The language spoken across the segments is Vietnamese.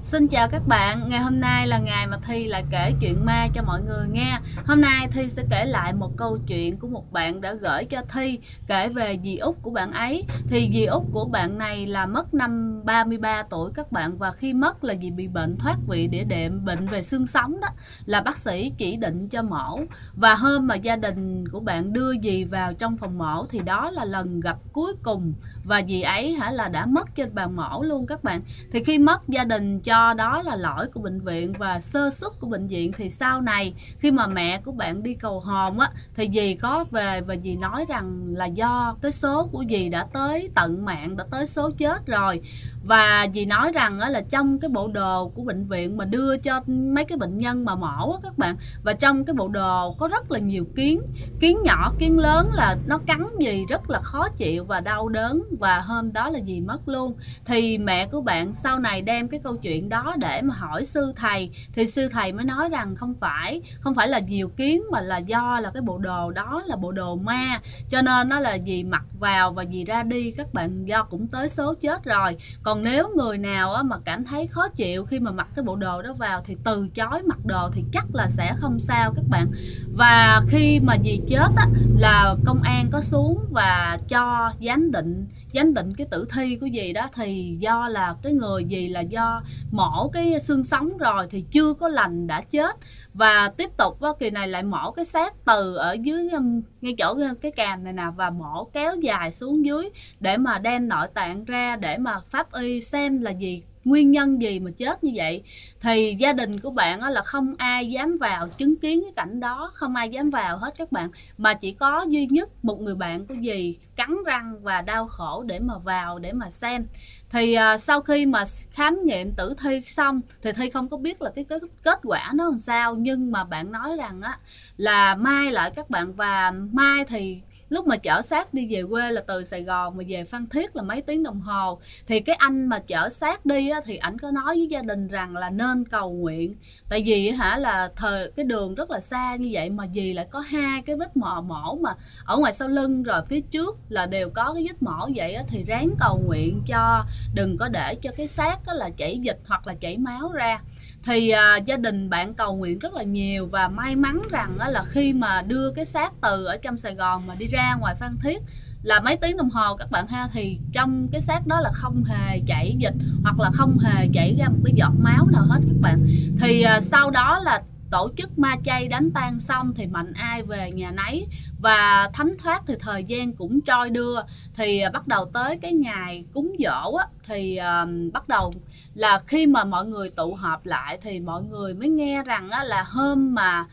Xin chào các bạn, ngày hôm nay là ngày mà Thi lại kể chuyện ma cho mọi người nghe. Hôm nay Thi sẽ kể lại một câu chuyện của một bạn đã gửi cho Thi, kể về dì út của bạn ấy. Thì dì út của bạn này là mất năm 33 tuổi các bạn, và khi mất là vì bị bệnh thoát vị đĩa đệm, bệnh về xương sống đó, là bác sĩ chỉ định cho mổ. Và hôm mà gia đình của bạn đưa dì vào trong phòng mổ thì đó là lần gặp cuối cùng, và dì ấy là đã mất trên bàn mổ luôn các bạn. Thì khi mất, gia đình cho đó là lỗi của bệnh viện và sơ suất của bệnh viện. Thì sau này khi mà mẹ của bạn đi cầu hồn á, thì dì có về và dì nói rằng là do cái số của dì đã tới tận mạng, đã tới số chết rồi. Và dì nói rằng là trong cái bộ đồ của bệnh viện mà đưa cho mấy cái bệnh nhân mà mổ á các bạn, và trong cái bộ đồ có rất là nhiều kiến, kiến nhỏ kiến lớn, là nó cắn dì rất là khó chịu và đau đớn, và hôm đó là dì mất luôn. Thì mẹ của bạn sau này đem cái câu chuyện đó để mà hỏi sư thầy, thì sư thầy mới nói rằng không phải là nhiều kiến, mà là do là cái bộ đồ đó là bộ đồ ma, cho nên nó là dì mặc vào và dì ra đi các bạn, do cũng tới số chết rồi. Còn nếu người nào mà cảm thấy khó chịu khi mà mặc cái bộ đồ đó vào thì từ chối mặc đồ, thì chắc là sẽ không sao các bạn. Và khi mà dì chết á, là công an có xuống và cho giám định cái tử thi của dì đó, thì do là cái người dì là do mổ cái xương sống rồi thì chưa có lành đã chết. Và tiếp tục kỳ này lại mổ cái xác từ ở dưới ngay chỗ cái càm này nè, và mổ kéo dài xuống dưới để mà đem nội tạng ra để mà pháp y xem là nguyên nhân gì mà chết như vậy. Thì gia đình của bạn là không ai dám vào chứng kiến cái cảnh đó, không ai dám vào hết các bạn, mà chỉ có duy nhất một người bạn của dì cắn răng và đau khổ để mà vào để mà xem. Thì sau khi mà khám nghiệm tử thi xong thì Thi không có biết là cái kết quả nó làm sao, nhưng mà bạn nói rằng là mai lại các bạn, và mai thì lúc mà chở xác đi về quê là từ Sài Gòn mà về Phan Thiết là mấy tiếng đồng hồ. Thì cái anh mà chở xác đi thì ảnh có nói với gia đình rằng là nên cầu nguyện, tại vì là cái đường rất là xa như vậy mà dì lại có hai cái vết mổ mà ở ngoài sau lưng rồi phía trước là đều có cái vết mổ vậy thì ráng cầu nguyện cho đừng có để cho cái xác là chảy dịch hoặc là chảy máu ra. Thì gia đình bạn cầu nguyện rất là nhiều, và may mắn rằng là khi mà đưa cái xác từ ở trong Sài Gòn mà đi ra ngoài Phan Thiết là mấy tiếng đồng hồ các bạn ha, thì trong cái xác đó là không hề chảy dịch hoặc là không hề chảy ra một cái giọt máu nào hết các bạn. Thì sau đó là tổ chức ma chay đánh tan xong thì mạnh ai về nhà nấy, và thánh thoát thì thời gian cũng trôi đưa. Thì bắt đầu tới cái ngày cúng giỗ thì bắt đầu là khi mà mọi người tụ họp lại thì mọi người mới nghe rằng là hôm mà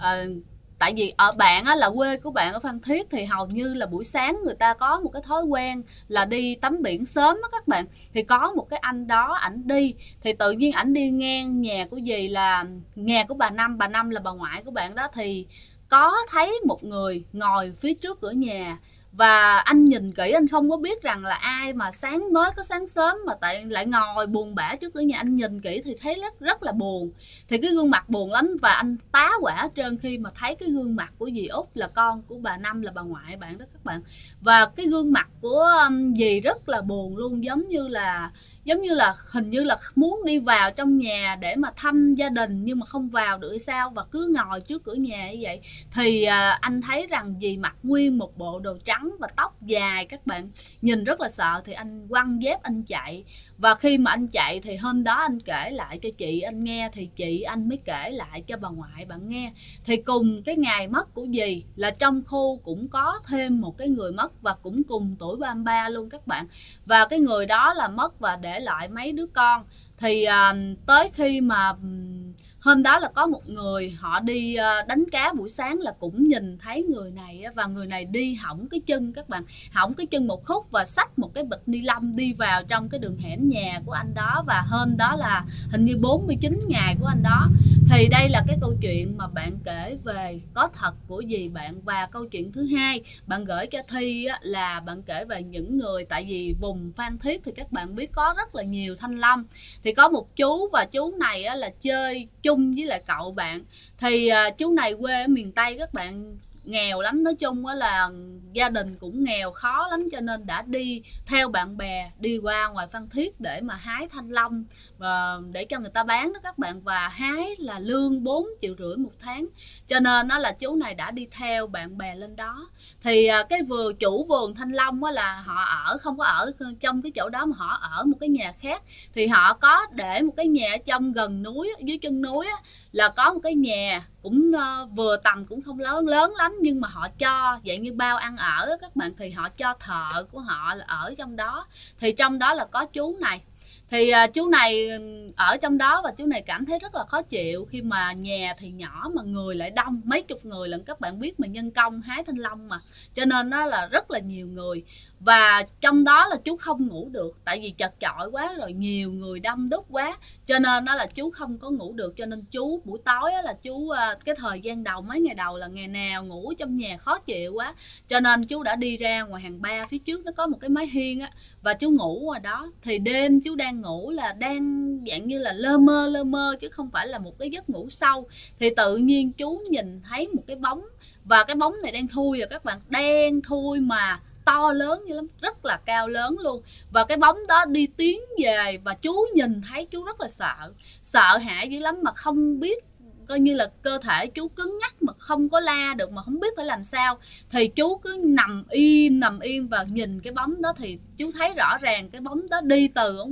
tại vì ở bạn là quê của bạn ở Phan Thiết thì hầu như là buổi sáng người ta có một cái thói quen là đi tắm biển sớm các bạn. Thì có một cái anh đó ảnh đi, thì tự nhiên ảnh đi ngang nhà của dì, là nhà của bà Năm là bà ngoại của bạn đó, thì có thấy một người ngồi phía trước cửa nhà. Và anh nhìn kỹ anh không có biết rằng là ai mà mới có sáng sớm mà tại lại ngồi buồn bã trước cửa nhà. Anh nhìn kỹ thì thấy rất là buồn, thì cái gương mặt buồn lắm, và anh tá hỏa hết trơn khi mà thấy cái gương mặt của dì Út là con của bà Năm là bà ngoại bạn đó các bạn. Và cái gương mặt của dì rất là buồn luôn, giống như là hình như là muốn đi vào trong nhà để mà thăm gia đình nhưng mà không vào được sao, và cứ ngồi trước cửa nhà như vậy. Thì anh thấy rằng dì mặc nguyên một bộ đồ trắng và tóc dài các bạn, nhìn rất là sợ. Thì anh quăng dép anh chạy, và khi mà anh chạy thì hôm đó anh kể lại cho chị anh nghe, thì chị anh mới kể lại cho bà ngoại bạn nghe. Thì cùng cái ngày mất của dì là trong khu cũng có thêm một cái người mất, và cũng cùng tuổi 33 luôn các bạn. Và cái người đó là mất và để lại mấy đứa con. Thì tới khi mà hôm đó là có một người họ đi đánh cá buổi sáng là cũng nhìn thấy người này, và người này đi hỏng cái chân các bạn, hỏng cái chân một khúc, và xách một cái bịch ni lông đi vào trong cái đường hẻm nhà của anh đó. Và hôm đó là hình như 49 ngày của anh đó. Thì đây là cái câu chuyện mà bạn kể về có thật của dì bạn. Và câu chuyện thứ hai bạn gửi cho Thi là bạn kể về những người, tại vì vùng Phan Thiết thì các bạn biết có rất là nhiều thanh long. Thì có một chú, và chú này là chơi chung với lại cậu bạn. Thì chú này quê ở miền Tây các bạn, nghèo lắm, nói chung là gia đình cũng nghèo khó lắm, cho nên đã đi theo bạn bè đi qua ngoài Phan Thiết để mà hái thanh long và để cho người ta bán đó các bạn, và hái là lương 4,5 triệu một tháng, cho nên nó là chú này đã đi theo bạn bè lên đó. Thì cái chủ vườn thanh long là họ không có ở trong cái chỗ đó mà họ ở một cái nhà khác, thì họ có để một cái nhà ở trong gần núi, dưới chân núi là có một cái nhà cũng vừa tầm, cũng không lớn lắm, nhưng mà họ cho dạng như bao ăn ở các bạn, thì họ cho thợ của họ là ở trong đó, thì trong đó là có chú này. Thì chú này ở trong đó và chú này cảm thấy rất là khó chịu khi mà nhà thì nhỏ mà người lại đông, mấy chục người lận, các bạn biết mà nhân công hái thanh long mà, cho nên nó là rất là nhiều người. Và trong đó là chú không ngủ được, tại vì chật chội quá rồi, nhiều người đông đúc quá, cho nên đó là chú không có ngủ được. Cho nên chú buổi tối là chú cái thời gian đầu, mấy ngày đầu là ngày nào ngủ trong nhà khó chịu quá, cho nên chú đã đi ra ngoài hàng ba phía trước nó có một cái mái hiên và chú ngủ ngoài đó. Thì đêm chú đang ngủ là đang dạng như là lơ mơ chứ không phải là một cái giấc ngủ sâu, thì tự nhiên chú nhìn thấy một cái bóng, và cái bóng này đang thui rồi các bạn, đen thui mà to lớn như lắm, rất là cao lớn luôn. Và cái bóng đó đi tiến về, và chú nhìn thấy chú rất là sợ hãi dữ lắm, mà không biết, coi như là cơ thể chú cứng nhắc mà không có la được, mà không biết phải làm sao, thì chú cứ nằm im và nhìn cái bóng đó. Thì chú thấy rõ ràng cái bóng đó đi từ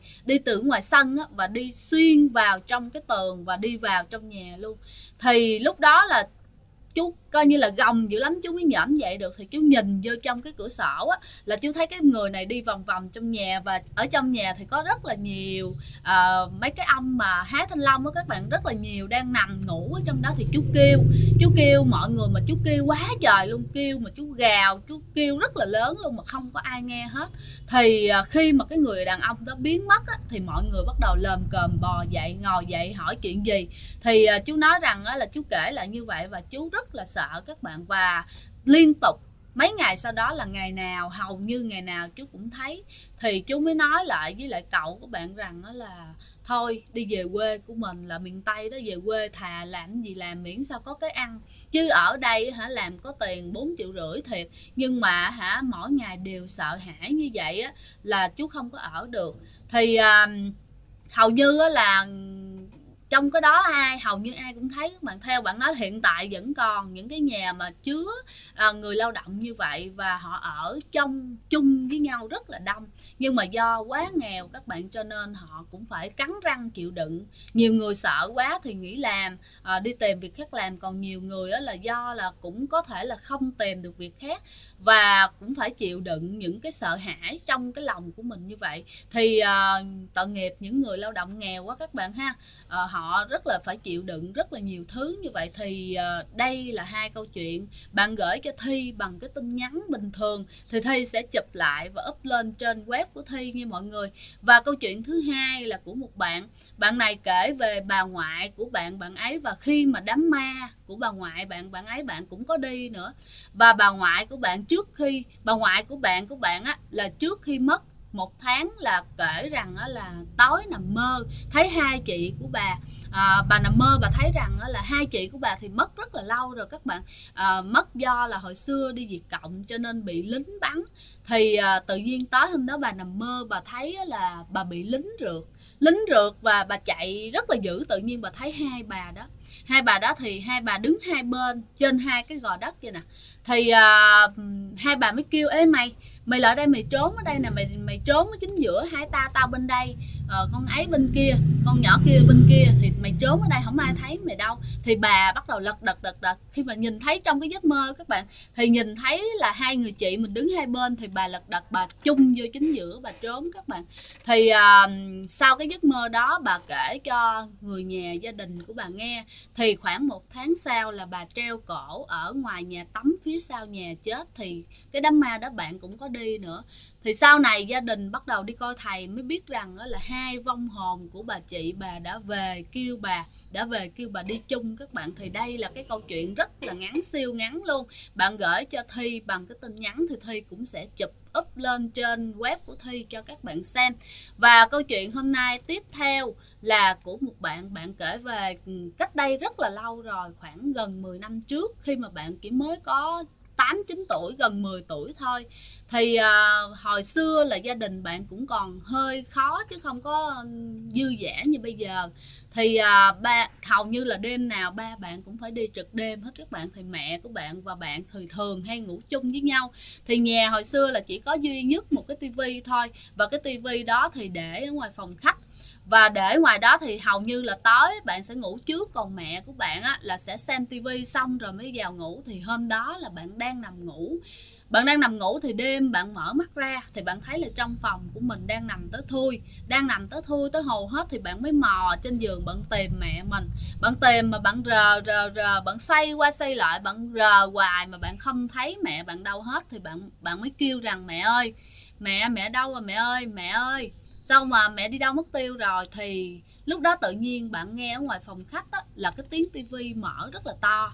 ngoài sân và đi xuyên vào trong cái tường và đi vào trong nhà luôn. Thì lúc đó là chú coi như là gồng dữ lắm, chú mới nhổm dậy được. Thì chú nhìn vô trong cái cửa sổ là chú thấy cái người này đi vòng vòng trong nhà, và ở trong nhà thì có rất là nhiều mấy cái ông mà hái thanh long các bạn, rất là nhiều đang nằm ngủ ở trong đó. Thì chú kêu mọi người, mà chú kêu quá trời luôn, kêu mà chú gào, chú kêu rất là lớn luôn mà không có ai nghe hết. Thì khi mà cái người đàn ông đó biến mất thì mọi người bắt đầu lồm cồm bò dậy, ngồi dậy hỏi chuyện gì. Thì chú nói rằng là chú kể lại như vậy và chú rất là sợ các bạn. Và liên tục mấy ngày sau đó là ngày nào, hầu như ngày nào chú cũng thấy. Thì chú mới nói lại với lại cậu của bạn rằng là thôi đi về quê của mình là miền Tây đó, về quê thà làm gì làm miễn sao có cái ăn, chứ ở đây làm có tiền 4,5 triệu thiệt, nhưng mà mỗi ngày đều sợ hãi như vậy là chú không có ở được. Thì hầu như là trong cái đó hầu như ai cũng thấy các bạn. Theo bạn nói hiện tại vẫn còn những cái nhà mà chứa người lao động như vậy, và họ ở chung với nhau rất là đông, nhưng mà do quá nghèo các bạn, cho nên họ cũng phải cắn răng chịu đựng. Nhiều người sợ quá thì nghỉ làm, đi tìm việc khác làm, còn nhiều người là do là cũng có thể là không tìm được việc khác và cũng phải chịu đựng những cái sợ hãi trong cái lòng của mình như vậy. Thì tội nghiệp những người lao động nghèo quá các bạn ha, họ rất là phải chịu đựng rất là nhiều thứ như vậy. Thì đây là hai câu chuyện bạn gửi cho Thi bằng cái tin nhắn bình thường, thì Thi sẽ chụp lại và up lên trên web của Thi nha mọi người. Và câu chuyện thứ hai là của một bạn này kể về bà ngoại của bạn ấy, và khi mà đám ma của bà ngoại bạn ấy bạn cũng có đi nữa. Và bà ngoại của bạn là trước khi mất 1 tháng là kể rằng là tối nằm mơ thấy hai chị của bà nằm mơ bà thấy rằng là hai chị của bà thì mất rất là lâu rồi các bạn, mất do là hồi xưa đi Việt Cộng cho nên bị lính bắn. Thì tự nhiên tối hôm đó bà nằm mơ bà thấy là bà bị lính rượt và bà chạy rất là dữ. Tự nhiên bà thấy hai bà đó thì hai bà đứng hai bên trên hai cái gò đất vậy nè. Thì hai bà mới kêu ê mày lại đây, mày trốn ở đây nè, mày trốn ở chính giữa hai tao bên đây, con ấy bên kia, con nhỏ kia bên kia, thì mày trốn ở đây không ai thấy mày đâu. Thì bà bắt đầu lật đật khi mà nhìn thấy trong cái giấc mơ các bạn, thì nhìn thấy là hai người chị mình đứng hai bên, thì bà lật đật bà chung vô chính giữa bà trốn các bạn. Thì sau cái giấc mơ đó bà kể cho người nhà gia đình của bà nghe. Thì khoảng 1 tháng sau là bà treo cổ ở ngoài nhà tắm phía sau nhà chết. Thì cái đám ma đó bạn cũng có đi nữa. Thì sau này gia đình bắt đầu đi coi thầy mới biết rằng là hai vong hồn của bà chị bà đã về kêu bà đi chung các bạn. Thì đây là cái câu chuyện rất là ngắn, siêu ngắn luôn. Bạn gửi cho Thi bằng cái tin nhắn thì Thi cũng sẽ chụp up lên trên web của Thi cho các bạn xem. Và câu chuyện hôm nay tiếp theo là của một bạn kể về cách đây rất là lâu rồi, khoảng gần 10 năm trước, khi mà bạn chỉ mới có 8-9 tuổi, gần 10 tuổi thôi. Thì hồi xưa là gia đình bạn cũng còn hơi khó chứ không có dư dả như bây giờ. Thì hầu như là đêm nào ba bạn cũng phải đi trực đêm hết các bạn. Thì mẹ của bạn và bạn thường hay ngủ chung với nhau. Thì nhà hồi xưa là chỉ có duy nhất một cái tivi thôi. Và cái tivi đó thì để ở ngoài phòng khách. Và để ngoài đó thì hầu như là tối bạn sẽ ngủ trước, còn mẹ của bạn á, là sẽ xem tivi xong rồi mới vào ngủ. Thì hôm đó là bạn đang nằm ngủ. Bạn đang nằm ngủ thì đêm bạn mở mắt ra thì bạn thấy là trong phòng của mình đang nằm tới thui. Đang nằm tới thui tới hầu hết thì bạn mới mò trên giường bạn tìm mẹ mình. Bạn tìm mà bạn rờ, bạn xoay qua xoay lại, bạn rờ hoài mà bạn không thấy mẹ bạn đâu hết. Thì bạn mới kêu rằng mẹ ơi, mẹ đâu rồi mẹ ơi. Sao mà mẹ đi đâu mất tiêu rồi. Thì lúc đó tự nhiên bạn nghe ở ngoài phòng khách á, là cái tiếng tivi mở rất là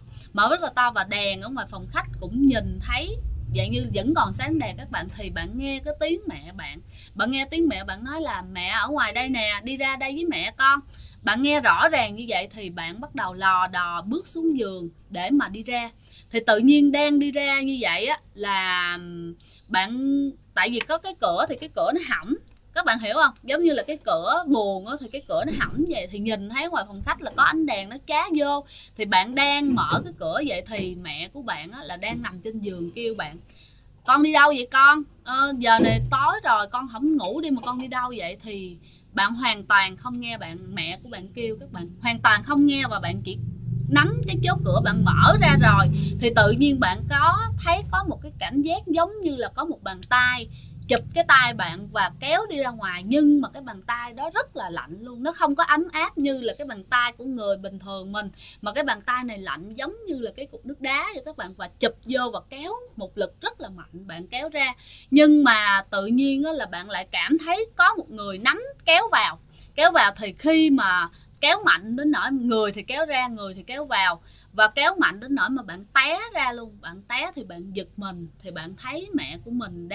to, và đèn ở ngoài phòng khách cũng nhìn thấy dạng như vẫn còn sáng đèn các bạn. Thì bạn nghe cái tiếng mẹ bạn nghe tiếng mẹ bạn nói là mẹ ở ngoài đây nè, đi ra đây với mẹ con. Bạn nghe rõ ràng như vậy thì bạn bắt đầu lò đò bước xuống giường để mà đi ra. Thì tự nhiên đang đi ra như vậy á là bạn, tại vì có cái cửa thì cái cửa nó hỏng, các bạn hiểu không, giống như là cái cửa buồn á, thì cái cửa nó hỏng vậy. Thì nhìn thấy ngoài phòng khách là có ánh đèn nó chá vô. Thì bạn đang mở cái cửa vậy thì mẹ của bạn á, là đang nằm trên giường kêu bạn: con đi đâu vậy con? Giờ này tối rồi con không ngủ đi mà con đi đâu vậy? Thì bạn hoàn toàn không nghe mẹ của bạn kêu, các bạn hoàn toàn không nghe, và bạn chỉ nắm cái chốt cửa bạn mở ra rồi. Thì tự nhiên bạn thấy có một cái cảm giác giống như là có một bàn tay chụp cái tay bạn và kéo đi ra ngoài. Nhưng mà cái bàn tay đó rất là lạnh luôn, nó không có ấm áp như là cái bàn tay của người bình thường mình, mà cái bàn tay này lạnh giống như là cái cục nước đá vậy các bạn. Và chụp vô và kéo một lực rất là mạnh, bạn kéo ra. Nhưng mà tự nhiên là bạn lại cảm thấy có một người nắm kéo vào. Thì khi mà kéo mạnh đến nỗi người thì kéo ra, người thì kéo vào, và kéo mạnh đến nỗi mà bạn té ra luôn. Bạn té thì bạn giật mình, thì bạn thấy mẹ của mình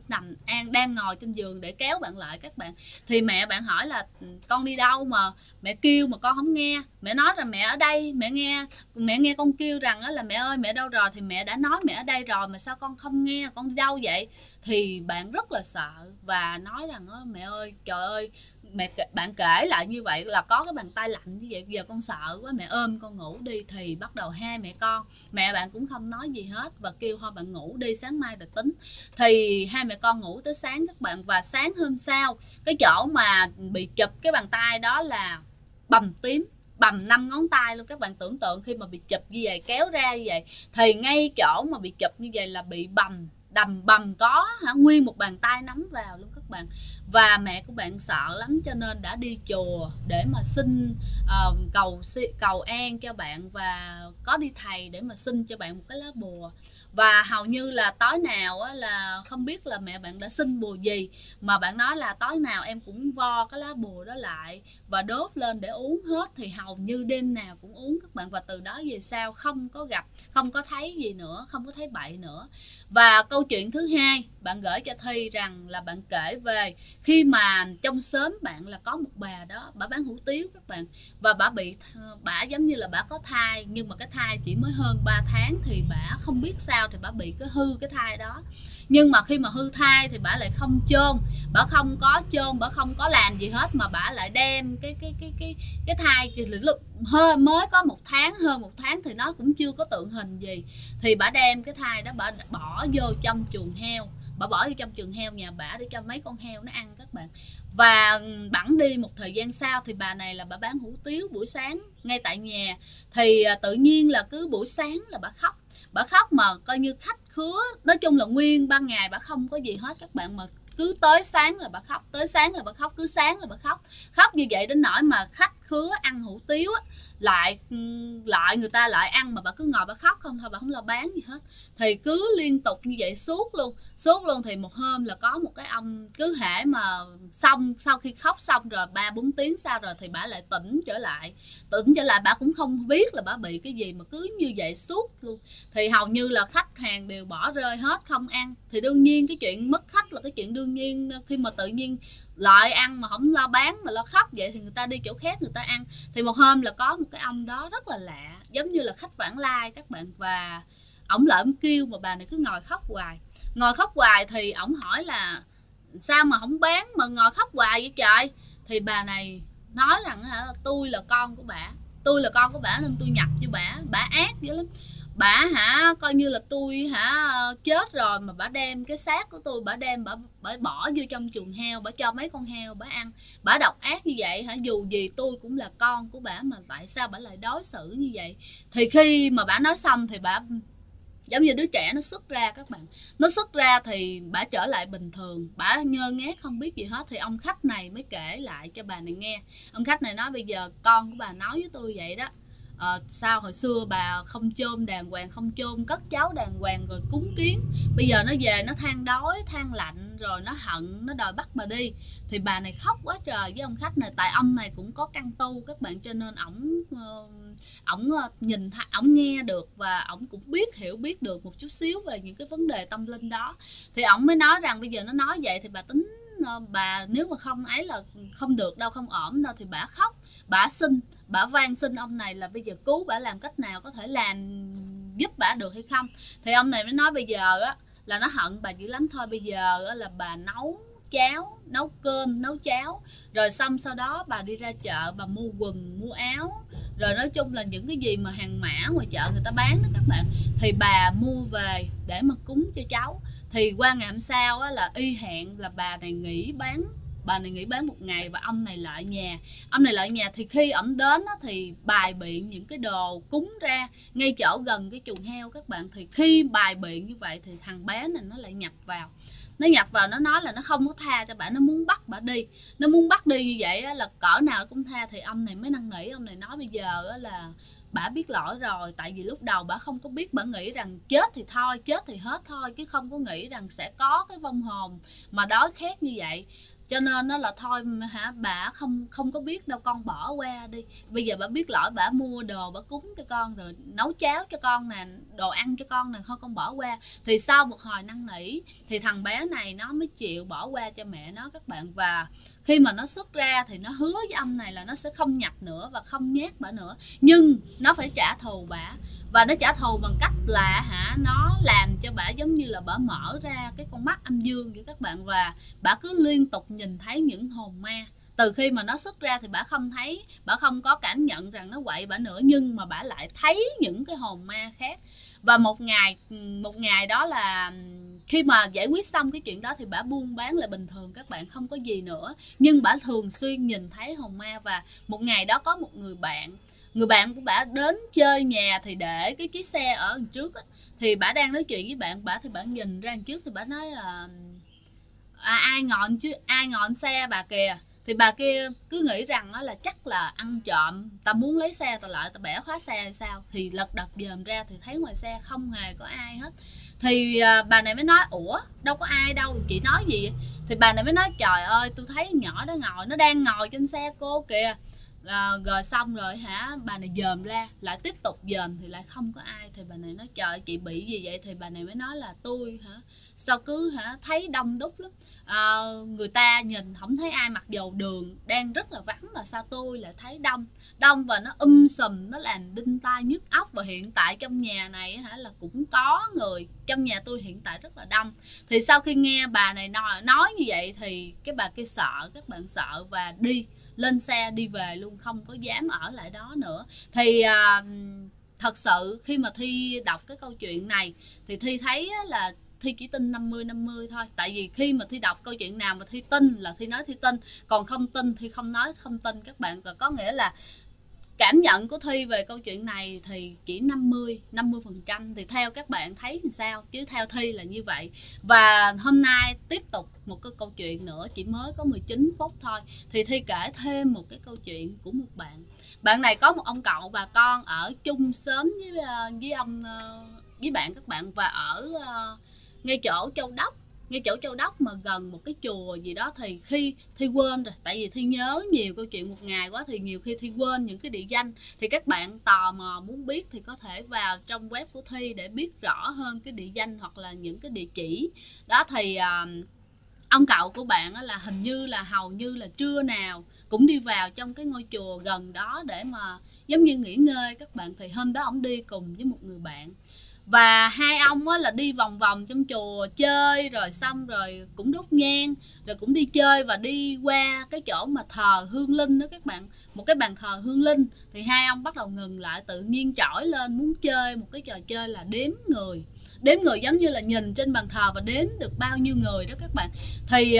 đang ngồi trên giường để kéo bạn lại các bạn. Thì mẹ bạn hỏi là con đi đâu mà mẹ kêu mà con không nghe? Mẹ nói là mẹ ở đây, mẹ nghe con kêu rằng là mẹ ơi mẹ đâu rồi? Thì mẹ đã nói mẹ ở đây rồi mà sao con không nghe, con đi đâu vậy? Thì bạn rất là sợ và nói rằng mẹ ơi, trời ơi, bạn kể lại như vậy là có cái bàn tay lạnh như vậy, giờ con sợ quá, mẹ ôm con ngủ đi. Thì bắt đầu hai mẹ con, mẹ bạn cũng không nói gì hết và kêu thôi bạn ngủ đi, sáng mai rồi tính. Thì hai mẹ con ngủ tới sáng các bạn. Và sáng hôm sau, cái chỗ mà bị chụp cái bàn tay đó là bầm tím, bầm 5 ngón tay luôn. Các bạn tưởng tượng khi mà bị chụp như vậy, kéo ra như vậy, thì ngay chỗ mà bị chụp như vậy là bị bầm có nguyên một bàn tay nắm vào luôn các bạn. Và mẹ của bạn sợ lắm cho nên đã đi chùa để mà xin cầu an cho bạn, và có đi thầy để mà xin cho bạn một cái lá bùa. Và hầu như là tối nào là không biết là mẹ bạn đã xin bùa gì, mà bạn nói là tối nào em cũng vo cái lá bùa đó lại và đốt lên để uống hết. Thì hầu như đêm nào cũng uống các bạn. Và từ đó về sau không có gặp, không có thấy gì nữa, không có thấy bậy nữa. Và câu chuyện thứ hai bạn gửi cho Thi rằng là bạn kể về khi mà trong xóm bạn là có một bà đó, bà bán hủ tiếu các bạn. Và bà giống như là bà có thai, nhưng mà cái thai chỉ mới hơn 3 tháng. Thì bà không biết sao thì bà bị cái hư cái thai đó. Nhưng mà khi mà hư thai thì bà lại không chôn, bà không có làm gì hết, mà bà lại đem cái thai thì lúc mới có hơn một tháng thì nó cũng chưa có tượng hình gì. Thì bà đem cái thai đó bà bỏ vô trong chuồng heo, nhà bà để cho mấy con heo nó ăn các bạn. Và bẵng đi một thời gian sau thì bà này là bà bán hủ tiếu buổi sáng ngay tại nhà. Thì tự nhiên là cứ buổi sáng là bà khóc mà coi như khách khứa. Nói chung là nguyên ban ngày bà không có gì hết các bạn, mà cứ tới sáng là bà khóc, cứ sáng là bà khóc như vậy đến nỗi mà khách khứa ăn hủ tiếu lại người ta lại ăn mà bà cứ ngồi bà khóc không thôi, bà không lo bán gì hết. Thì cứ liên tục như vậy suốt luôn. Thì một hôm là có một cái ông cứ hễ mà xong, sau khi khóc xong rồi 3-4 tiếng sau rồi thì bà lại tỉnh trở lại. Bà cũng không biết là bà bị cái gì mà cứ như vậy suốt luôn. Thì hầu như là khách hàng đều bỏ rơi hết, không ăn. Thì đương nhiên cái chuyện mất khách là cái chuyện đương nhiên, khi mà tự nhiên lại ăn mà không lo bán mà lo khóc vậy thì người ta đi chỗ khác người ta ăn. Thì một hôm là có một cái ông đó rất là lạ, giống như là khách vãng lai các bạn, và ổng lại ổng kêu mà bà này cứ ngồi khóc hoài. Thì ổng hỏi là sao mà không bán mà ngồi khóc hoài vậy trời. Thì bà này nói rằng tôi là con của bả nên tôi nhập cho bả ác dữ lắm. Bả coi như là tôi chết rồi mà bả đem cái xác của tôi, bả bỏ vô trong chuồng heo, bả cho mấy con heo bả ăn. Bả độc ác như vậy dù gì tôi cũng là con của bả mà tại sao bả lại đối xử như vậy. Thì khi mà bả nói xong thì bả giống như đứa trẻ nó xuất ra các bạn, nó xuất ra thì bả trở lại bình thường, bả ngơ ngác không biết gì hết. Thì ông khách này mới kể lại cho bà này nghe. Ông khách này nói bây giờ con của bà nói với tôi vậy đó, sao hồi xưa bà không chôn đàng hoàng, không chôn cất cháu đàng hoàng rồi cúng kiến, bây giờ nó về nó than đói than lạnh rồi nó hận, nó đòi bắt bà đi. Thì bà này khóc quá trời với ông khách này, tại ông này cũng có căn tu các bạn, cho nên ổng nhìn thấy, ổng nghe được và ổng cũng hiểu biết được một chút xíu về những cái vấn đề tâm linh đó. Thì ổng mới nói rằng bây giờ nó nói vậy thì bà tính, bà nếu mà không ấy là không được đâu, không ổn đâu. Thì bà khóc, bà van xin ông này là bây giờ cứu bà làm cách nào có thể làm giúp bà được hay không. Thì ông này mới nói bây giờ là nó hận bà dữ lắm thôi, bây giờ là bà nấu cháo, nấu cơm, nấu cháo, rồi xong sau đó bà đi ra chợ, bà mua quần, mua áo, rồi nói chung là những cái gì mà hàng mã ngoài chợ người ta bán đó các bạn, thì bà mua về để mà cúng cho cháu. Thì qua ngày hôm sau là y hẹn là bà này nghỉ bán một ngày và ông này lại nhà. Thì khi ổng đến thì bài biện những cái đồ cúng ra ngay chỗ gần cái chuồng heo các bạn. Thì khi bài biện như vậy thì thằng bé này nó lại nhập vào, nó nói là nó không có tha cho bà, nó muốn bắt bà đi, như vậy là cỡ nào cũng tha. Thì ông này mới năn nỉ, ông này nói bây giờ là bà biết lỗi rồi, tại vì lúc đầu bà không có biết, bà nghĩ rằng chết thì thôi, chết thì hết thôi, chứ không có nghĩ rằng sẽ có cái vong hồn mà đói khát như vậy. Cho nên nó là thôi bà không có biết đâu, con bỏ qua đi. Bây giờ bà biết lỗi, bà mua đồ bà cúng cho con, rồi nấu cháo cho con nè, đồ ăn cho con nè, thôi con bỏ qua. Thì sau một hồi năn nỉ thì thằng bé này nó mới chịu bỏ qua cho mẹ nó các bạn. Và khi mà nó xuất ra thì nó hứa với ông này là nó sẽ không nhập nữa và không nhát bả nữa, nhưng nó phải trả thù bả. Và nó trả thù bằng cách là nó làm cho bả giống như là bả mở ra cái con mắt âm dương vậy các bạn. Và bả cứ liên tục nhìn thấy những hồn ma. Từ khi mà nó xuất ra thì bả không thấy, bả không có cảm nhận rằng nó quậy bả nữa, nhưng mà bả lại thấy những cái hồn ma khác. Và một ngày đó là khi mà giải quyết xong cái chuyện đó thì bả buôn bán lại bình thường các bạn, không có gì nữa, nhưng bả thường xuyên nhìn thấy hồn ma. Và một ngày đó có một người bạn của bả đến chơi nhà thì để cái chiếc xe ở đằng trước thì bả đang nói chuyện với bạn bả, thì bả nhìn ra đằng trước thì bả nói là ai ngọn xe bà kìa. Thì bà kia cứ nghĩ rằng là chắc là ăn trộm, ta muốn lấy xe ta lại, ta bẻ khóa xe hay sao. Thì lật đật dòm ra thì thấy ngoài xe không hề có ai hết. Thì bà này mới nói ủa đâu có ai đâu, chị nói gì vậy? Thì bà này mới nói trời ơi tôi thấy nhỏ đó nó đang ngồi trên xe cô kìa. Rồi xong rồi bà này dòm ra, lại tiếp tục dòm thì lại không có ai. Thì bà này nói trời chị bị gì vậy? Thì bà này mới nói là tôi sao cứ thấy đông đúc lắm, người ta nhìn không thấy ai, mặc dù đường đang rất là vắng mà sao tôi lại thấy đông và nó sùm, nó làm đinh tai nhức óc. Và hiện tại trong nhà này là cũng có người, trong nhà tôi hiện tại rất là đông. Thì sau khi nghe bà này nói như vậy thì cái bà kia sợ, các bạn sợ và đi lên xe đi về luôn, không có dám ở lại đó nữa. Thì thật sự khi mà Thi đọc cái câu chuyện này thì Thi thấy là Thi chỉ tin 50-50 thôi. Tại vì khi mà Thi đọc câu chuyện nào mà Thi tin là Thi nói Thi tin, còn không tin thì không nói không tin các bạn. Và có nghĩa là cảm nhận của Thi về câu chuyện này thì chỉ 50%, thì theo các bạn thấy thì sao, chứ theo Thi là như vậy. Và hôm nay tiếp tục một cái câu chuyện nữa, chỉ mới có 19 phút thôi, thì Thi kể thêm một cái câu chuyện của một bạn này có một ông cậu bà con ở chung xóm với ông với bạn các bạn, và ở ngay chỗ Châu Đốc mà gần một cái chùa gì đó. Thì khi Thi quên rồi, tại vì Thi nhớ nhiều câu chuyện một ngày quá thì nhiều khi Thi quên những cái địa danh. Thì các bạn tò mò muốn biết thì có thể vào trong web của Thi để biết rõ hơn cái địa danh hoặc là những cái địa chỉ đó. Thì ông cậu của bạn là hình như là hầu như là trưa nào cũng đi vào trong cái ngôi chùa gần đó để mà giống như nghỉ ngơi các bạn. Thì hôm đó ông đi cùng với một người bạn, và hai ông là đi vòng vòng trong chùa chơi, rồi xong rồi cũng đốt nhang, rồi cũng đi chơi và đi qua cái chỗ mà thờ hương linh đó các bạn, một cái bàn thờ hương linh. Thì hai ông bắt đầu ngừng lại, tự nhiên trỗi lên muốn chơi một cái trò chơi là đếm người, giống như là nhìn trên bàn thờ và đếm được bao nhiêu người đó các bạn. Thì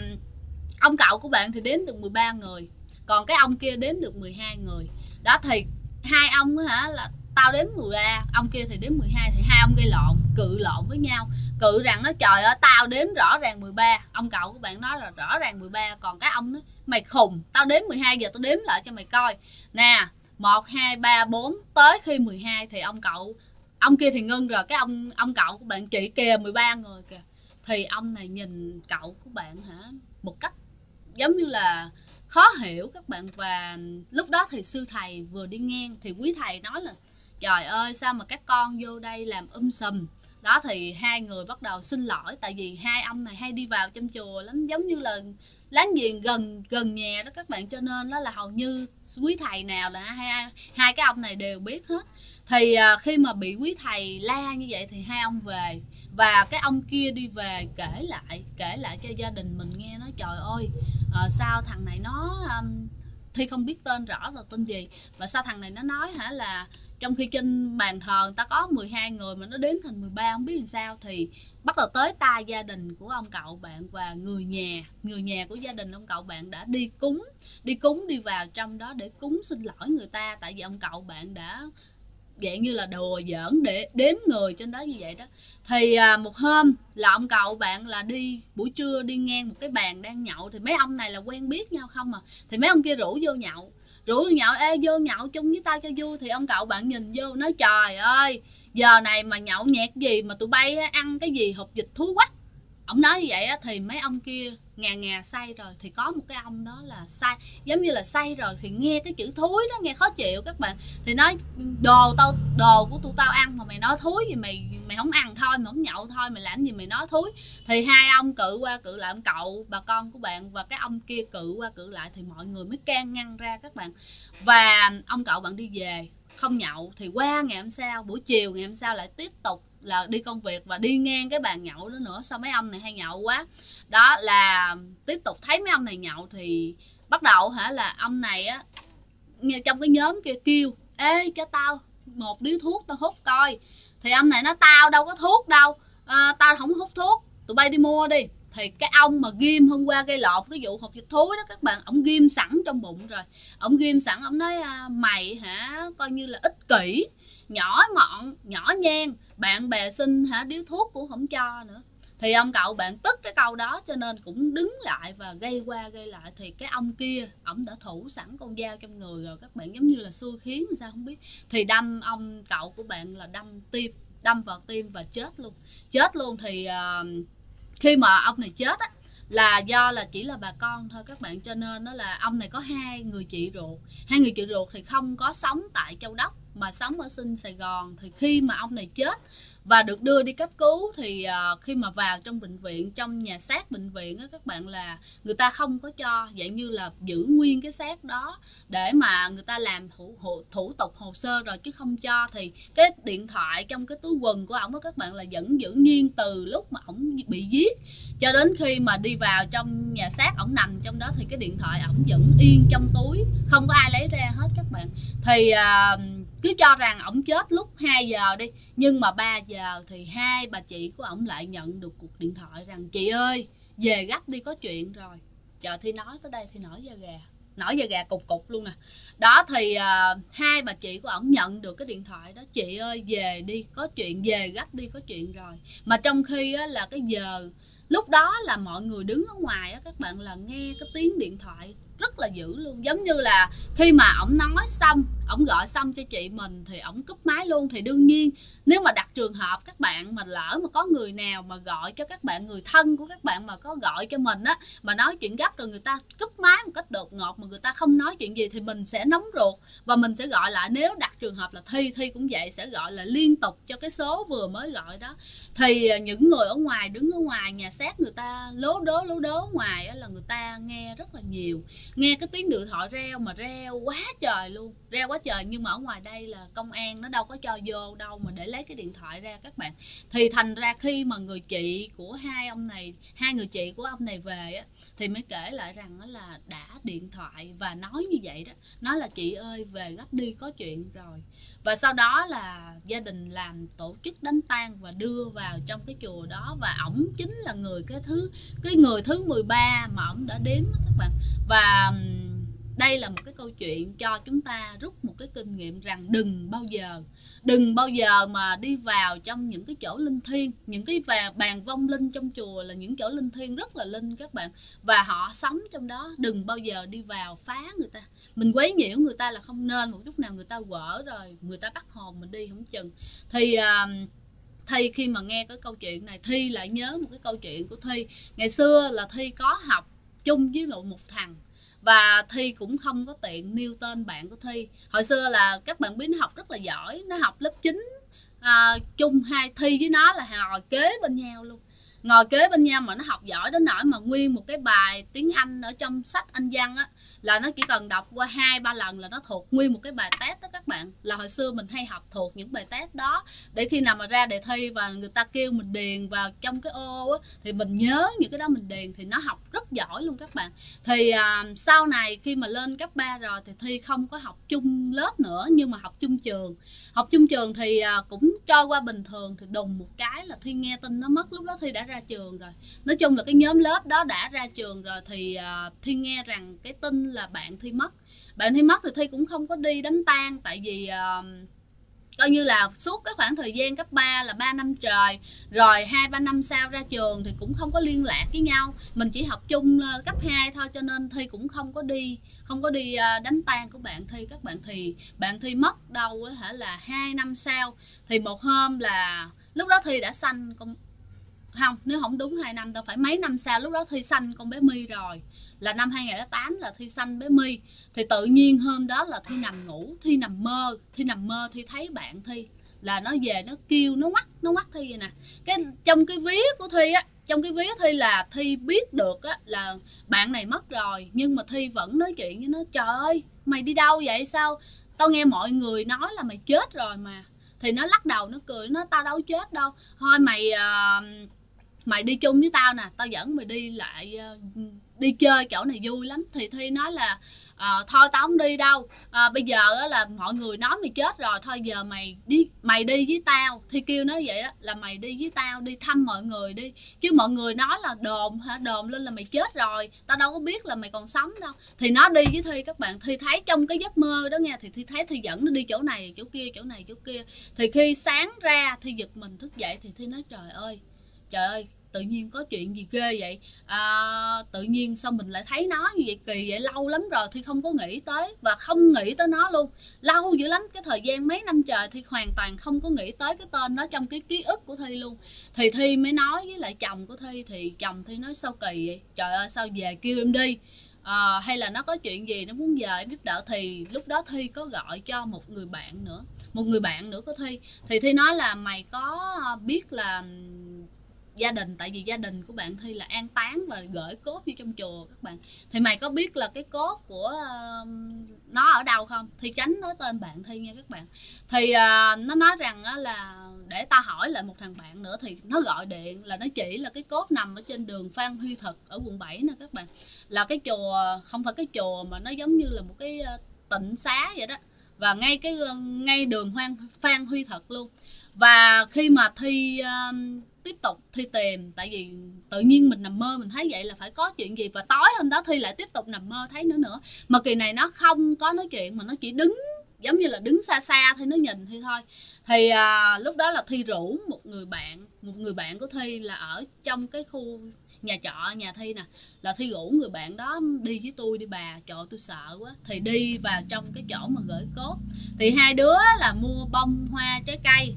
ông cậu của bạn thì đếm được 13 người, còn cái ông kia đếm được 12 người đó. Thì hai ông là tao đếm 13, ông kia thì đếm 12, thì hai ông gây cự lộn với nhau, cự rằng nó trời ơi tao đếm rõ ràng 13. Ông cậu của bạn nói là rõ ràng 13, còn cái ông nói mày khùng, tao đếm 12, giờ tao đếm lại cho mày coi nè, 1 2 3 4, tới khi 12 thì ông kia thì ngưng rồi, cái ông cậu của bạn chỉ kìa 13 người kìa. Thì ông này nhìn cậu của bạn một cách giống như là khó hiểu các bạn. Và lúc đó thì sư thầy vừa đi ngang, thì quý thầy nói là trời ơi sao mà các con vô đây làm sùm đó. Thì hai người bắt đầu xin lỗi, tại vì hai ông này hay đi vào trong chùa lắm, giống như là láng giềng gần nhà đó các bạn, cho nên đó là hầu như quý thầy nào là hai cái ông này đều biết hết. Thì khi mà bị quý thầy la như vậy thì hai ông về, và cái ông kia đi về kể lại cho gia đình mình nghe, nói trời ơi sao thằng này nó Thi không biết tên rõ là tên gì, và sao thằng này nó nói là trong khi trên bàn thờ người ta có 12 người mà nó đếm thành 13, không biết làm sao. Thì bắt đầu tới tai gia đình của ông cậu bạn, và người nhà của gia đình ông cậu bạn đã đi vào trong đó để cúng xin lỗi người ta, tại vì ông cậu bạn đã vậy như là đùa giỡn để đếm người trên đó như vậy đó. Thì một hôm là ông cậu bạn là đi buổi trưa đi ngang một cái bàn đang nhậu, thì mấy ông này là quen biết nhau không à, thì mấy ông kia rủ vô nhậu, ê vô nhậu chung với tao cho vui. Thì ông cậu bạn nhìn vô nói trời ơi giờ này mà nhậu nhẹt gì mà tụi bay ăn cái gì hột vịt thúi quắc. Ông nói như vậy thì mấy ông kia ngà say rồi, thì có một cái ông đó là say, giống như là say rồi thì nghe cái chữ thúi đó nghe khó chịu các bạn, thì nói đồ của tụi tao ăn mà mày nói thúi gì, mày không ăn thôi, mày không nhậu thôi, mày làm gì mày nói thúi. Thì hai ông cự qua cự lại, ông cậu bà con của bạn và cái ông kia cự qua cự lại, thì mọi người mới can ngăn ra các bạn. Và ông cậu bạn đi về không nhậu. Thì qua ngày hôm sau, buổi chiều ngày hôm sau lại tiếp tục là đi công việc và đi ngang cái bàn nhậu đó nữa. Sao mấy ông này hay nhậu quá đó, là tiếp tục thấy mấy ông này nhậu thì bắt đầu là ông này trong cái nhóm kia kêu ê cho tao một điếu thuốc tao hút coi. Thì ông này nói tao đâu có thuốc đâu, tao không hút thuốc, tụi bay đi mua đi. Thì cái ông mà ghim hôm qua gây lộn cái vụ hột vịt thúi đó các bạn, ông ghim sẵn trong bụng rồi, ông ghim sẵn, ông nói mày coi như là ích kỷ, nhỏ mọn nhỏ nhen, bạn bè xin điếu thuốc cũng không cho nữa. Thì ông cậu bạn tức cái câu đó cho nên cũng đứng lại và gây qua gây lại. Thì cái ông kia ổng đã thủ sẵn con dao trong người rồi các bạn, giống như là xui khiến sao không biết, thì đâm ông cậu của bạn là đâm vào tim và chết luôn. Thì khi mà ông này chết là do là chỉ là bà con thôi các bạn, cho nên nó là ông này có hai người chị ruột thì không có sống tại Châu Đốc mà sống ở Sài Gòn. Thì khi mà ông này chết và được đưa đi cấp cứu thì khi mà vào trong bệnh viện, trong nhà xác bệnh viện các bạn, là người ta không có cho, dạng như là giữ nguyên cái xác đó để mà người ta làm thủ tục hồ sơ rồi chứ không cho. Thì cái điện thoại trong cái túi quần của ổng các bạn là vẫn giữ nguyên từ lúc mà ổng bị giết cho đến khi mà đi vào trong nhà xác, ổng nằm trong đó thì cái điện thoại ổng vẫn yên trong túi, không có ai lấy ra hết các bạn. Thì cứ cho rằng ổng chết lúc 2 giờ đi, nhưng mà 3 giờ thì hai bà chị của ổng lại nhận được cuộc điện thoại rằng chị ơi về gấp đi có chuyện rồi. Trời, Thi nói tới đây thì nổi da gà nổi da gà cục cục luôn nè. Đó thì hai bà chị của ổng nhận được cái điện thoại đó: chị ơi về đi, có chuyện, về gấp đi, có chuyện rồi. Mà trong khi á, là cái giờ lúc đó là mọi người đứng ở ngoài á, các bạn, là nghe cái tiếng điện thoại rất là dữ luôn. Giống như là khi mà ổng nói xong, ổng gọi xong cho chị mình thì ổng cúp máy luôn. Thì đương nhiên nếu mà đặt trường hợp các bạn mà lỡ mà có người nào mà gọi cho các bạn, người thân của các bạn mà có gọi cho mình á, mà nói chuyện gấp rồi người ta cúp máy một cách đột ngột mà người ta không nói chuyện gì thì mình sẽ nóng ruột và mình sẽ gọi lại. Nếu đặt trường hợp là Thi cũng vậy, sẽ gọi là liên tục cho cái số vừa mới gọi đó. Thì những người ở ngoài, đứng ở ngoài nhà xác, người ta lố đố ngoài á, là người ta nghe rất là nhiều, nghe cái tiếng điện thoại reo mà reo quá trời luôn, reo quá trời. Nhưng mà ở ngoài đây là công an nó đâu có cho vô đâu mà để lấy cái điện thoại ra các bạn. Thì thành ra khi mà người chị của hai người chị của ông này về á, thì mới kể lại rằng đó là đã điện thoại và nói như vậy đó, nói là chị ơi về gấp đi, có chuyện rồi. Và sau đó là gia đình làm tổ chức đám tang và đưa vào trong cái chùa đó. Và ổng chính là người thứ 13 mà ổng đã đếm đó các bạn. Và đây là một cái câu chuyện cho chúng ta rút một cái kinh nghiệm rằng đừng bao giờ mà đi vào trong những cái chỗ linh thiêng. Những cái bàn vong linh trong chùa là những chỗ linh thiêng rất là linh các bạn, và họ sống trong đó. Đừng bao giờ đi vào phá người ta, mình quấy nhiễu người ta là không nên. Một chút nào người ta quở rồi người ta bắt hồn mình đi không chừng. Thì khi mà nghe cái câu chuyện này, Thi lại nhớ một cái câu chuyện của Thi. Ngày xưa là Thi có học chung với một thằng, và Thi cũng không có tiện nêu tên bạn của Thi. Hồi xưa là các bạn biết nó học rất là giỏi, nó học lớp 9 chung hai. Thi với nó là ngồi kế bên nhau luôn, ngồi kế bên nhau mà nó học giỏi đến nỗi mà nguyên một cái bài tiếng Anh ở trong sách Anh văn á, là nó chỉ cần đọc qua 2-3 lần là nó thuộc nguyên một cái bài test đó các bạn. Là hồi xưa mình hay học thuộc những bài test đó để khi nào mà ra đề thi và người ta kêu mình điền vào trong cái ô á, thì mình nhớ những cái đó mình điền. Thì nó học rất giỏi luôn các bạn. Thì sau này khi mà lên cấp 3 rồi thì Thi không có học chung lớp nữa, nhưng mà học chung trường. Học chung trường thì cũng trôi qua bình thường. Thì đùng một cái là Thi nghe tin nó mất. Lúc đó Thi đã ra trường rồi. Nói chung là cái nhóm lớp đó đã ra trường rồi. Thì Thi nghe rằng cái tin là bạn Thi mất. Bạn Thi mất thì Thi cũng không có đi đám tang. Tại vì coi như là suốt cái khoảng thời gian cấp 3 là 3 năm trời, rồi 2-3 năm sau ra trường thì cũng không có liên lạc với nhau. Mình chỉ học chung cấp 2 thôi, cho nên Thi cũng không có đi đám tang của bạn Thi các bạn. Thì bạn Thi mất đâu là 2 năm sau. Thì một hôm là lúc đó Thi đã sanh con, không, nếu không đúng 2 năm đâu, phải mấy năm sau. Lúc đó Thi sanh con bé My rồi, là năm 2008 là Thi sanh bé My. Thì tự nhiên hôm đó là Thi nằm ngủ, Thi nằm mơ, Thi thấy bạn Thi là nó về, nó kêu, nó ngoắt Thi vậy nè. Trong cái vía của Thi á, trong cái vía Thi là Thi biết được á, là bạn này mất rồi. Nhưng mà Thi vẫn nói chuyện với nó: trời ơi mày đi đâu vậy, sao tao nghe mọi người nói là mày chết rồi mà. Thì nó lắc đầu, nó cười, nó: tao đâu chết đâu, thôi mày đi chung với tao nè, tao dẫn mày đi lại đi chơi chỗ này vui lắm. Thì Thi nói là thôi tao không đi đâu, bây giờ là mọi người nói mày chết rồi, thôi giờ mày đi với tao. Thi kêu nó vậy đó, là mày đi với tao, đi thăm mọi người đi, chứ mọi người nói là đồn lên là mày chết rồi, tao đâu có biết là mày còn sống đâu. Thì nó đi với Thi các bạn. Thi thấy trong cái giấc mơ đó nghe, thì Thi thấy Thi dẫn nó đi chỗ này chỗ kia, chỗ này chỗ kia. Thì khi sáng ra Thi giật mình thức dậy, thì Thi nói trời ơi, tự nhiên có chuyện gì ghê vậy. Tự nhiên sao mình lại thấy nó như vậy, kỳ vậy. Lâu lắm rồi Thi không có nghĩ tới, và không nghĩ tới nó luôn, lâu dữ lắm. Cái thời gian mấy năm trời Thi hoàn toàn không có nghĩ tới cái tên đó trong cái ký ức của Thi luôn. Thì Thi mới nói với lại chồng của Thi, thì chồng Thi nói sao kỳ vậy, trời ơi sao về kêu em đi, hay là nó có chuyện gì nó muốn giờ em giúp đỡ. Thì lúc đó Thi có gọi cho một người bạn nữa của Thi. Thì Thi nói là mày có biết là gia đình, tại vì gia đình của bạn Thi là an táng và gửi cốt vô trong chùa các bạn, thì mày có biết là cái cốt của nó ở đâu không? Thi tránh nói tên bạn Thi nha các bạn. Thì nó nói rằng là để tao hỏi lại một thằng bạn nữa. Thì nó gọi điện là nó chỉ là cái cốt nằm ở trên đường Phan Huy Thực ở quận 7 nè các bạn. Là cái chùa, không phải cái chùa mà nó giống như là một cái tịnh xá vậy đó, và ngay đường Phan Huy Thực luôn. Và khi mà Thi tiếp tục Thi tìm, tại vì tự nhiên mình nằm mơ mình thấy vậy là phải có chuyện gì, và tối hôm đó Thi lại tiếp tục nằm mơ thấy nữa. Mà kỳ này nó không có nói chuyện mà nó chỉ đứng, giống như là đứng xa xa Thi, nó nhìn Thi thôi. Thì lúc đó là Thi rủ một người bạn của Thi là ở trong cái khu nhà trọ nhà Thi nè, là Thi rủ người bạn đó đi với tôi đi bà, trời ơi tôi sợ quá. Thì đi vào trong cái chỗ mà gửi cốt, thì hai đứa là mua bông hoa trái cây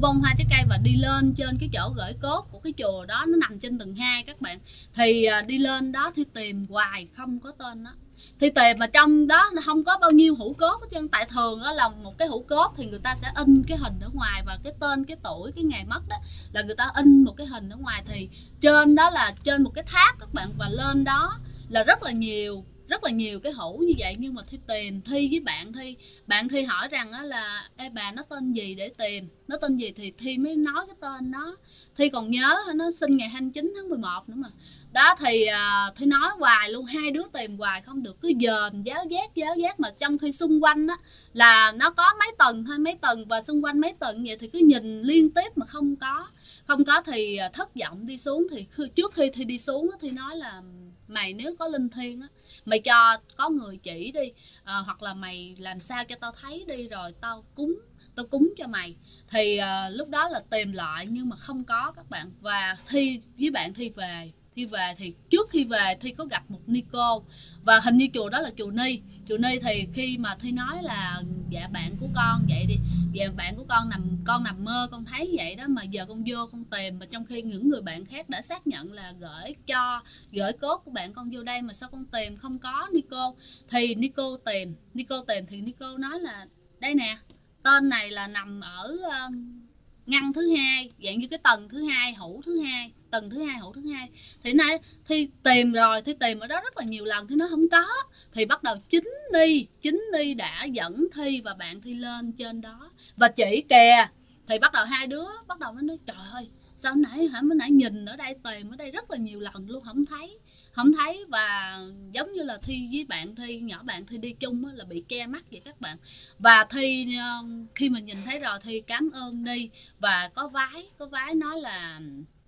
và đi lên trên cái chỗ gửi cốt của cái chùa đó, nó nằm trên tầng 2 các bạn. Thì đi lên đó Thi tìm hoài không có tên đó. Thì tìm mà trong đó nó không có bao nhiêu hũ cốt hết trơn, tại thường đó là một cái hũ cốt thì người ta sẽ in cái hình ở ngoài, và cái tên, cái tuổi, cái ngày mất đó là người ta in một cái hình ở ngoài. Thì trên đó là trên một cái tháp các bạn, và lên đó là rất là nhiều cái hũ như vậy. Nhưng mà Thi tìm, Thi với bạn Thi hỏi rằng đó là ê bà, nó tên gì để tìm, nó tên gì, thì Thi mới nói cái tên nó. Thi còn nhớ nó sinh ngày 29 tháng 11 nữa mà. Đó thì Thi nói hoài luôn, hai đứa tìm hoài không được, cứ dòm giáo giác, mà trong khi xung quanh á là nó có mấy tầng thôi, mấy tầng, và xung quanh mấy tầng vậy thì cứ nhìn liên tiếp mà không có. Thì thất vọng đi xuống. Thì trước khi Thi đi xuống Thi nói là mày nếu có linh thiêng á, mày cho có người chỉ đi, hoặc là mày làm sao cho tao thấy đi, rồi tao cúng cho mày. Thì lúc đó là tìm lại nhưng mà không có các bạn. Và Thi với bạn Thi về thì trước khi về Thi có gặp một ni cô, và hình như chùa đó là chùa Ni. Thì khi mà Thi nói là dạ bạn của con vậy đi, dạ bạn của con nằm mơ con thấy vậy đó, mà giờ con vô con tìm, mà trong khi những người bạn khác đã xác nhận là gửi cốt của bạn con vô đây, mà sao con tìm không có ni cô. Thì ni cô tìm thì ni cô nói là đây nè, tên này là nằm ở ngăn thứ hai, dạng như cái tầng thứ hai, hũ thứ hai, tầng thứ hai, hũ thứ hai. Thì nay Thi tìm rồi, Thi tìm ở đó rất là nhiều lần thì nó không có. Thì bắt đầu chính Ni đã dẫn Thi và bạn Thi lên trên đó và chỉ kìa. Thì bắt đầu hai đứa bắt đầu mới nói trời ơi, sao mới nãy nhìn ở đây, tìm ở đây rất là nhiều lần luôn, không thấy. Và giống như là Thi với bạn Thi, nhỏ bạn Thi đi chung là bị che mắt vậy các bạn. Và Thi khi mà nhìn thấy rồi Thi cảm ơn Ni, và có vái nói là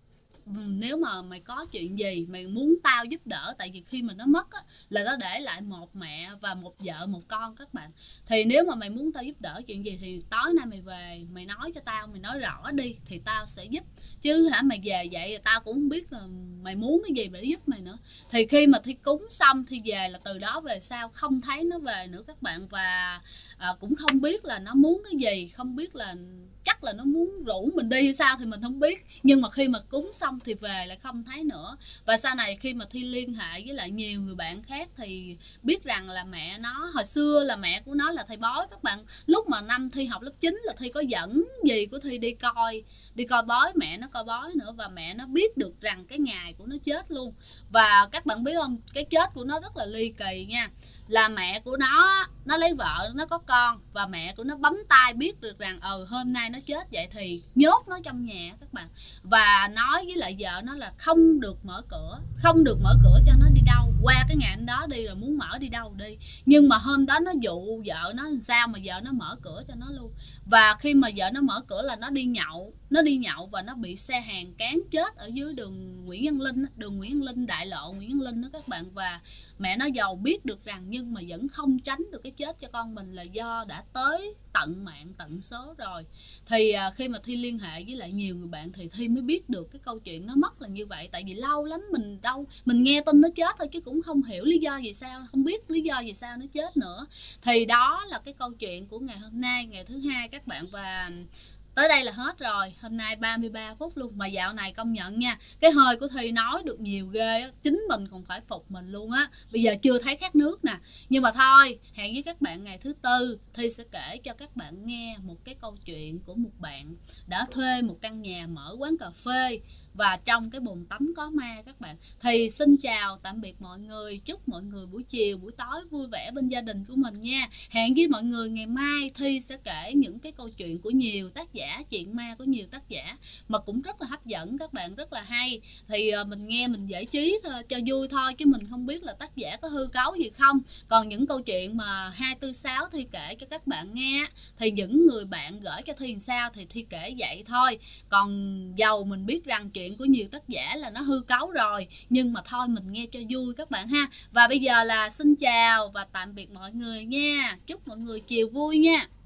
nếu mà mày có chuyện gì mày muốn tao giúp đỡ, tại vì khi mà nó mất á, là nó để lại một mẹ và một vợ một con các bạn. Thì nếu mà mày muốn tao giúp đỡ chuyện gì thì tối nay mày về mày nói cho tao, mày nói rõ đi thì tao sẽ giúp. Chứ mày về vậy tao cũng không biết là mày muốn cái gì để giúp mày nữa. Thì khi mà Thi cúng xong Thi về là từ đó về sau không thấy nó về nữa các bạn. Và cũng không biết là nó muốn cái gì, không biết là chắc là nó muốn rủ mình đi hay sao thì mình không biết. Nhưng mà khi mà cúng xong thì về lại không thấy nữa. Và sau này khi mà Thi liên hệ với lại nhiều người bạn khác thì biết rằng là mẹ nó, hồi xưa là mẹ của nó là thầy bói các bạn. Lúc mà năm Thi học lớp 9 là Thi có dẫn dì của Thi đi coi bói, mẹ nó coi bói nữa. Và mẹ nó biết được rằng cái ngày của nó chết luôn. Và các bạn biết không, cái chết của nó rất là ly kỳ nha. Là mẹ của nó lấy vợ, nó có con, và mẹ của nó bấm tay biết được rằng hôm nay nó chết vậy thì nhốt nó trong nhà các bạn. Và nói với lại vợ nó là không được mở cửa cho nó đi đâu, qua cái ngày hôm đó đi, rồi muốn mở đi đâu đi. Nhưng mà hôm đó nó dụ vợ nó làm sao mà vợ nó mở cửa cho nó luôn. Và khi mà vợ nó mở cửa là nó đi nhậu và nó bị xe hàng cán chết ở dưới đường Nguyễn Văn Linh, đại lộ Nguyễn Văn Linh đó các bạn. Và mẹ nó giàu biết được rằng nhưng mà vẫn không tránh được cái chết cho con mình là do đã tới tận mạng tận số rồi. Thì khi mà Thi liên hệ với lại nhiều người bạn thì Thi mới biết được cái câu chuyện nó mất là như vậy. Tại vì lâu lắm mình nghe tin nó chết thôi chứ cũng không hiểu lý do gì sao, không biết lý do gì sao nó chết nữa. Thì đó là cái câu chuyện của ngày hôm nay, ngày thứ hai các bạn. Và tới đây là hết rồi, hôm nay 33 phút luôn. Mà dạo này công nhận nha, cái hơi của Thi nói được nhiều ghê á, chính mình còn phải phục mình luôn á. Bây giờ chưa thấy khát nước nè. Nhưng mà thôi, hẹn với các bạn ngày thứ tư, Thi sẽ kể cho các bạn nghe một cái câu chuyện của một bạn đã thuê một căn nhà mở quán cà phê. và trong cái bồn tắm có ma các bạn. Thì xin chào tạm biệt mọi người, chúc mọi người buổi chiều buổi tối vui vẻ bên gia đình của mình nha. Hẹn với mọi người ngày mai Thi sẽ kể những cái câu chuyện của nhiều tác giả, chuyện ma của nhiều tác giả mà cũng rất là hấp dẫn các bạn, rất là hay. Thì mình nghe mình giải trí thôi, cho vui thôi, chứ mình không biết là tác giả có hư cấu gì không. Còn những câu chuyện mà 246 Thi kể cho các bạn nghe thì những người bạn gửi cho Thi làm sao thì Thi kể vậy thôi. Còn dầu mình biết rằng chuyện của nhiều tác giả là nó hư cấu rồi, nhưng mà thôi mình nghe cho vui các bạn ha. Và bây giờ là xin chào và tạm biệt mọi người nha. Chúc mọi người chiều vui nha.